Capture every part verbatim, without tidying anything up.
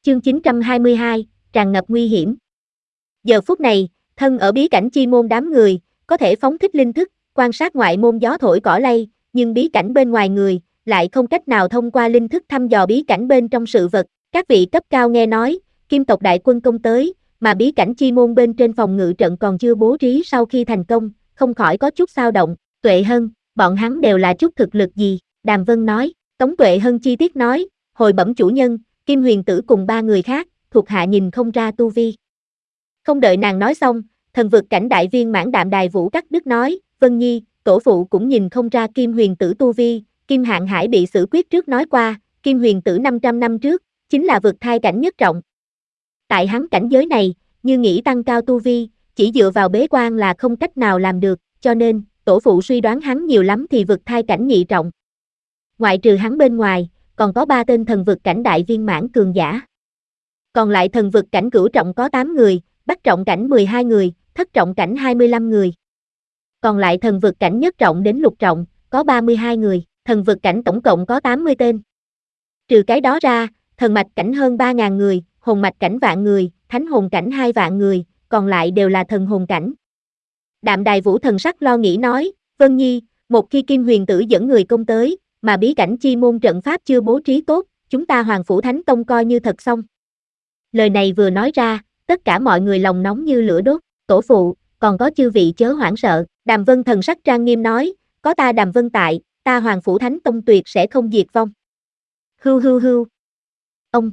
Chương chín trăm hai mươi hai, tràn ngập nguy hiểm. Giờ phút này, thân ở bí cảnh chi môn đám người, có thể phóng thích linh thức, quan sát ngoại môn gió thổi cỏ lay, nhưng bí cảnh bên ngoài người, lại không cách nào thông qua linh thức thăm dò bí cảnh bên trong sự vật. Các vị cấp cao nghe nói, Kim tộc đại quân công tới, mà bí cảnh chi môn bên trên phòng ngự trận còn chưa bố trí sau khi thành công, không khỏi có chút xao động. Tuệ Hân, bọn hắn đều là chút thực lực gì? Đàm Vân nói. Tống Tuệ Hân chi tiết nói, hồi bẩm chủ nhân, Kim Huyền Tử cùng ba người khác, thuộc hạ nhìn không ra tu vi. Không đợi nàng nói xong, thần vực cảnh đại viên mãn Đạm Đài Vũ cắt đứt nói, Vân Nhi, tổ phụ cũng nhìn không ra Kim Huyền Tử tu vi. Kim Hạn Hải bị xử quyết trước nói qua, Kim Huyền Tử năm trăm năm trước, chính là vực thai cảnh nhất trọng. Tại hắn cảnh giới này, như nghĩ tăng cao tu vi, chỉ dựa vào bế quan là không cách nào làm được, cho nên, tổ phụ suy đoán hắn nhiều lắm thì vực thai cảnh nhị trọng. Ngoại trừ hắn bên ngoài, còn có ba tên thần vực cảnh đại viên mãn cường giả. Còn lại thần vực cảnh cửu trọng có tám người, bát trọng cảnh mười hai người, thất trọng cảnh hai mươi lăm người. Còn lại thần vực cảnh nhất trọng đến lục trọng, có ba mươi hai người, thần vực cảnh tổng cộng có tám mươi tên. Trừ cái đó ra, thần mạch cảnh hơn ba nghìn người, hồn mạch cảnh vạn người, thánh hồn cảnh hai vạn người, còn lại đều là thần hồn cảnh. Đạm Đài Vũ thần sắc lo nghĩ nói, Vân Nhi, một khi Kim Huyền Tử dẫn người công tới, mà bí cảnh chi môn trận pháp chưa bố trí tốt, chúng ta Hoàng Phủ Thánh Tông coi như thật xong. Lời này vừa nói ra, tất cả mọi người lòng nóng như lửa đốt. Tổ phụ, còn có chư vị chớ hoảng sợ. Đàm Vân thần sắc trang nghiêm nói, có ta Đàm Vân tại, ta Hoàng Phủ Thánh Tông tuyệt sẽ không diệt vong. Hưu hưu hưu. Ông.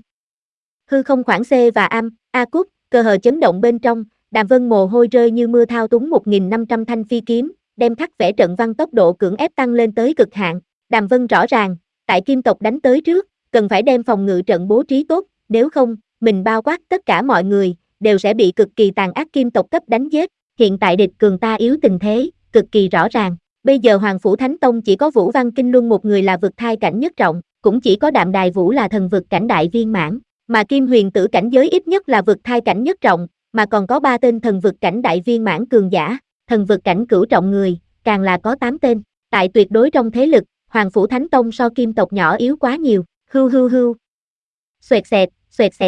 Hư không khoảng C và am, A Cúc, cơ hờ chấn động bên trong, Đàm Vân mồ hôi rơi như mưa thao túng một nghìn năm trăm thanh phi kiếm, đem khắc vẽ trận văn tốc độ cưỡng ép tăng lên tới cực hạn. Đàm Vân rõ ràng, tại Kim tộc đánh tới trước, cần phải đem phòng ngự trận bố trí tốt, nếu không, mình bao quát tất cả mọi người, đều sẽ bị cực kỳ tàn ác Kim tộc cấp đánh giết. Hiện tại địch cường ta yếu tình thế, cực kỳ rõ ràng. Bây giờ Hoàng Phủ Thánh Tông chỉ có Vũ Văn Kinh Luân một người là vực thai cảnh nhất trọng, cũng chỉ có Đạm Đài Vũ là thần vực cảnh đại viên mãn, mà Kim Huyền Tử cảnh giới ít nhất là vực thai cảnh nhất trọng, mà còn có ba tên thần vực cảnh đại viên mãn cường giả, thần vực cảnh cửu trọng người, càng là có tám tên. Tại tuyệt đối trong thế lực, Hoàng Phủ Thánh Tông so Kim tộc nhỏ yếu quá nhiều. Hưu hưu hưu. Xoẹt xẹt, xoẹt xẹt.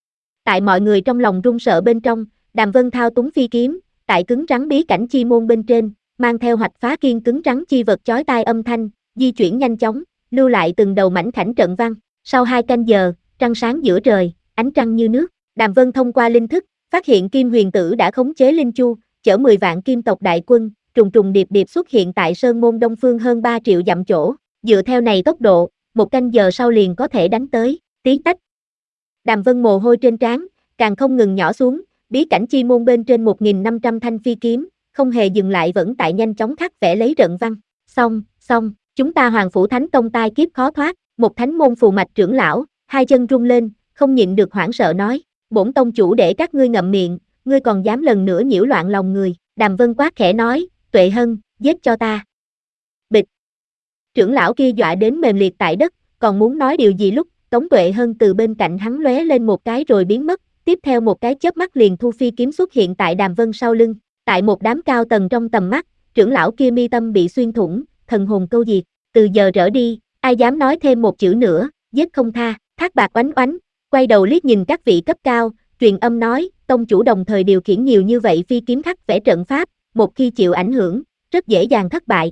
Tại mọi người trong lòng run sợ bên trong, Đàm Vân thao túng phi kiếm, tại cứng rắn bí cảnh chi môn bên trên, mang theo hoạch phá kiên cứng rắn chi vật chói tai âm thanh, di chuyển nhanh chóng, lưu lại từng đầu mảnh khảnh trận văn. Sau hai canh giờ, trăng sáng giữa trời, ánh trăng như nước, Đàm Vân thông qua linh thức, phát hiện Kim Huyền Tử đã khống chế linh chu, chở mười vạn Kim tộc đại quân, trùng trùng điệp điệp xuất hiện tại Sơn Môn Đông Phương hơn ba triệu dặm chỗ, dựa theo này tốc độ, một canh giờ sau liền có thể đánh tới. Tí tách. Đàm Vân mồ hôi trên trán, càng không ngừng nhỏ xuống, bí cảnh chi môn bên trên một nghìn năm trăm thanh phi kiếm, không hề dừng lại vẫn tại nhanh chóng khắc vẽ lấy trận văn. Xong, xong, chúng ta Hoàng Phủ Thánh Tông tai kiếp khó thoát. Một thánh môn phù mạch trưởng lão, hai chân rung lên, không nhịn được hoảng sợ nói, bổn tông chủ để các ngươi ngậm miệng, ngươi còn dám lần nữa nhiễu loạn lòng người. Đàm Vân quát khẽ nói, Tuệ Hân, giết cho ta. Bịch. Trưởng lão kia dọa đến mềm liệt tại đất, còn muốn nói điều gì lúc, Tống Tuệ Hân từ bên cạnh hắn lóe lên một cái rồi biến mất, tiếp theo một cái chớp mắt liền thu phi kiếm xuất hiện tại Đàm Vân sau lưng. Tại một đám cao tầng trong tầm mắt, trưởng lão kia mi tâm bị xuyên thủng, thần hồn câu diệt. Từ giờ trở đi, ai dám nói thêm một chữ nữa, giết không tha. Thác Bạc oánh oánh, quay đầu liếc nhìn các vị cấp cao, truyền âm nói, tông chủ đồng thời điều khiển nhiều như vậy phi kiếm khắc vẽ trận pháp, một khi chịu ảnh hưởng, rất dễ dàng thất bại.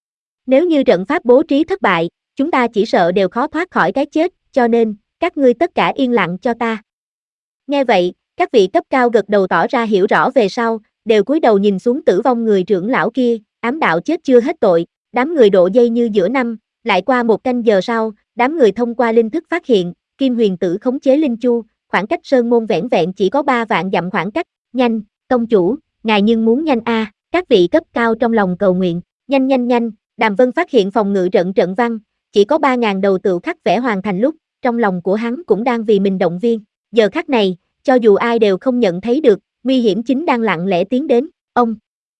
Nếu như trận pháp bố trí thất bại, chúng ta chỉ sợ đều khó thoát khỏi cái chết, cho nên, các ngươi tất cả yên lặng cho ta. Nghe vậy, các vị cấp cao gật đầu tỏ ra hiểu rõ về sau, đều cúi đầu nhìn xuống tử vong người trưởng lão kia, ám đạo chết chưa hết tội, đám người độ dây như giữa năm, lại qua một canh giờ sau, đám người thông qua linh thức phát hiện, Kim Huyền Tử khống chế linh chu, khoảng cách sơn môn vẻn vẹn chỉ có ba vạn dặm khoảng cách. Nhanh, tông chủ, ngài nhưng muốn nhanh a, à. Các vị cấp cao trong lòng cầu nguyện, nhanh nhanh nhanh. Đàm Vân phát hiện phòng ngự trận trận văn, chỉ có ba nghìn đầu tựu khắc vẽ hoàn thành lúc, trong lòng của hắn cũng đang vì mình động viên. Giờ khắc này, cho dù ai đều không nhận thấy được, nguy hiểm chính đang lặng lẽ tiến đến. Ông.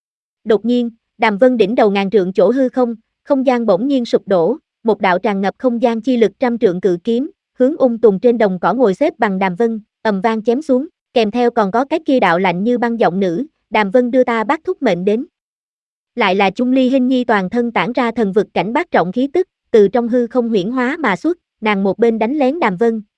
Đột nhiên, Đàm Vân đỉnh đầu ngàn trượng chỗ hư không, không gian bỗng nhiên sụp đổ, một đạo tràn ngập không gian chi lực trăm trượng cự kiếm, hướng ung tùng trên đồng cỏ ngồi xếp bằng Đàm Vân, ầm vang chém xuống, kèm theo còn có cái kia đạo lạnh như băng giọng nữ, Đàm Vân đưa ta bác thúc mệnh đến. Lại là Chung Ly Hinh Nhi toàn thân tản ra thần vực cảnh bát trọng khí tức, từ trong hư không huyễn hóa mà xuất, nàng một bên đánh lén Đàm Vân,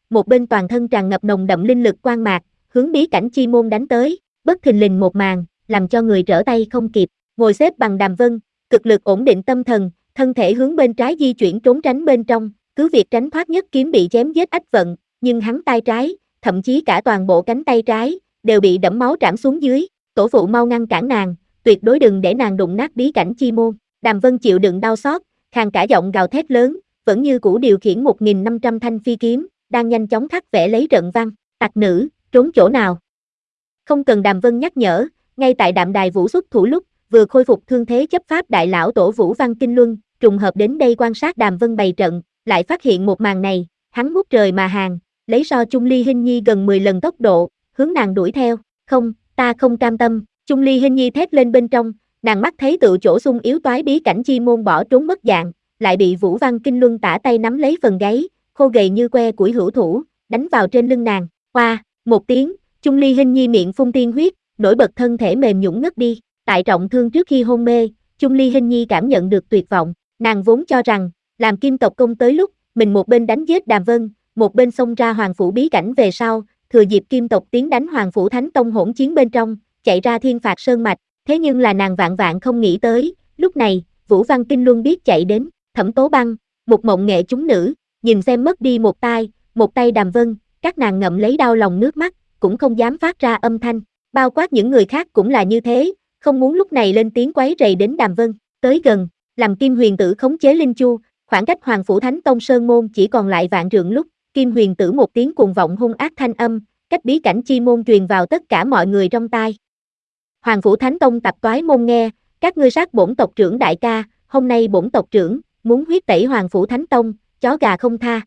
một bên toàn thân tràn ngập nồng đậm linh lực quang mạc, hướng bí cảnh chi môn đánh tới, bất thình lình một màn, làm cho người trở tay không kịp. Ngồi xếp bằng Đàm Vân, cực lực ổn định tâm thần, thân thể hướng bên trái di chuyển trốn tránh bên trong, cứ việc tránh thoát nhất kiếm bị chém giết ách vận, nhưng hắn tay trái, thậm chí cả toàn bộ cánh tay trái, đều bị đẫm máu trảm xuống dưới. Tổ phụ mau ngăn cản nàng, tuyệt đối đừng để nàng đụng nát bí cảnh chi môn. Đàm Vân chịu đựng đau xót, khàn cả giọng gào thét lớn, vẫn như cũ điều khiển một nghìn năm trăm thanh phi kiếm, đang nhanh chóng khắc vẽ lấy trận văn. Tặc nữ, trốn chỗ nào? Không cần Đàm Vân nhắc nhở, ngay tại Đạm Đài Vũ xuất thủ lúc, vừa khôi phục thương thế chấp pháp đại lão tổ Vũ Văn Kinh Luân, trùng hợp đến đây quan sát Đàm Vân bày trận, lại phát hiện một màn này, hắn ngút trời mà hàng, lấy so Chung Ly Hinh Nhi gần mười lần tốc độ, hướng nàng đuổi theo. Không, ta không cam tâm. Chung Ly Hinh Nhi thét lên bên trong, nàng mắt thấy tự chỗ xung yếu toái bí cảnh chi môn bỏ trốn mất dạng, lại bị Vũ Văn Kinh Luân tả tay nắm lấy phần gáy, khô gầy như que củi hữu thủ, đánh vào trên lưng nàng. Hoa, một tiếng, Chung Ly Hinh Nhi miệng phun tiên huyết, nổi bật thân thể mềm nhũn ngất đi. Tại trọng thương trước khi hôn mê, Chung Ly Hinh Nhi cảm nhận được tuyệt vọng, nàng vốn cho rằng, làm Kim tộc công tới lúc, mình một bên đánh giết Đàm Vân, một bên xông ra Hoàng phủ bí cảnh về sau, thừa dịp Kim tộc tiến đánh Hoàng phủ Thánh Tông hỗn chiến bên trong, chạy ra Thiên Phạt Sơn mạch, thế nhưng là nàng vạn vạn không nghĩ tới, lúc này, Vũ Văn Kinh Luân biết chạy đến. Thẩm Tố Băng, một mộng nghệ chúng nữ, nhìn xem mất đi một tai, một tay Đàm Vân, các nàng ngậm lấy đau lòng nước mắt, cũng không dám phát ra âm thanh, bao quát những người khác cũng là như thế, không muốn lúc này lên tiếng quấy rầy đến Đàm Vân. Tới gần, làm Kim Huyền Tử khống chế Linh Chu, khoảng cách Hoàng phủ Thánh Tông Sơn môn chỉ còn lại vạn trượng lúc, Kim Huyền Tử một tiếng cuồng vọng hung ác thanh âm, cách bí cảnh chi môn truyền vào tất cả mọi người trong tai. Hoàng phủ Thánh Tông tập toái môn nghe, các ngươi sát bổn tộc trưởng đại ca, hôm nay bổn tộc trưởng muốn huyết tẩy Hoàng phủ Thánh Tông, chó gà không tha.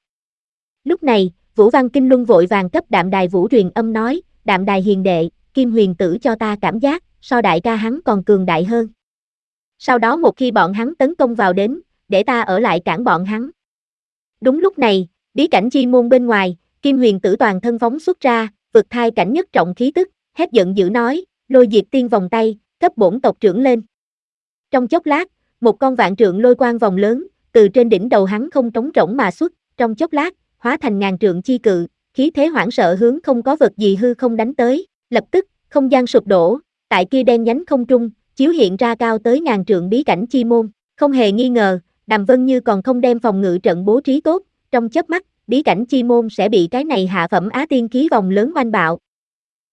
Lúc này, Vũ Văn Kinh Luân vội vàng cấp Đạm Đài Vũ truyền âm nói, Đạm Đài hiền đệ, Kim Huyền Tử cho ta cảm giác, so đại ca hắn còn cường đại hơn. Sau đó một khi bọn hắn tấn công vào đến, để ta ở lại cản bọn hắn. Đúng lúc này, bí cảnh chi môn bên ngoài, Kim Huyền Tử toàn thân phóng xuất ra, vực thai cảnh nhất trọng khí tức, hét giận dữ nói, lôi diệt tiên vòng tay, cấp bổn tộc trưởng lên. Trong chốc lát, một con vạn trượng lôi quang vòng lớn, từ trên đỉnh đầu hắn không trống rỗng mà xuất, trong chốc lát, hóa thành ngàn trượng chi cự, khí thế hoảng sợ hướng không có vật gì hư không đánh tới, lập tức, không gian sụp đổ, tại kia đen nhánh không trung, chiếu hiện ra cao tới ngàn trượng bí cảnh chi môn, không hề nghi ngờ, Đàm Vân như còn không đem phòng ngự trận bố trí tốt, trong chớp mắt, bí cảnh chi môn sẽ bị cái này hạ phẩm á tiên khí vòng lớn oanh bạo,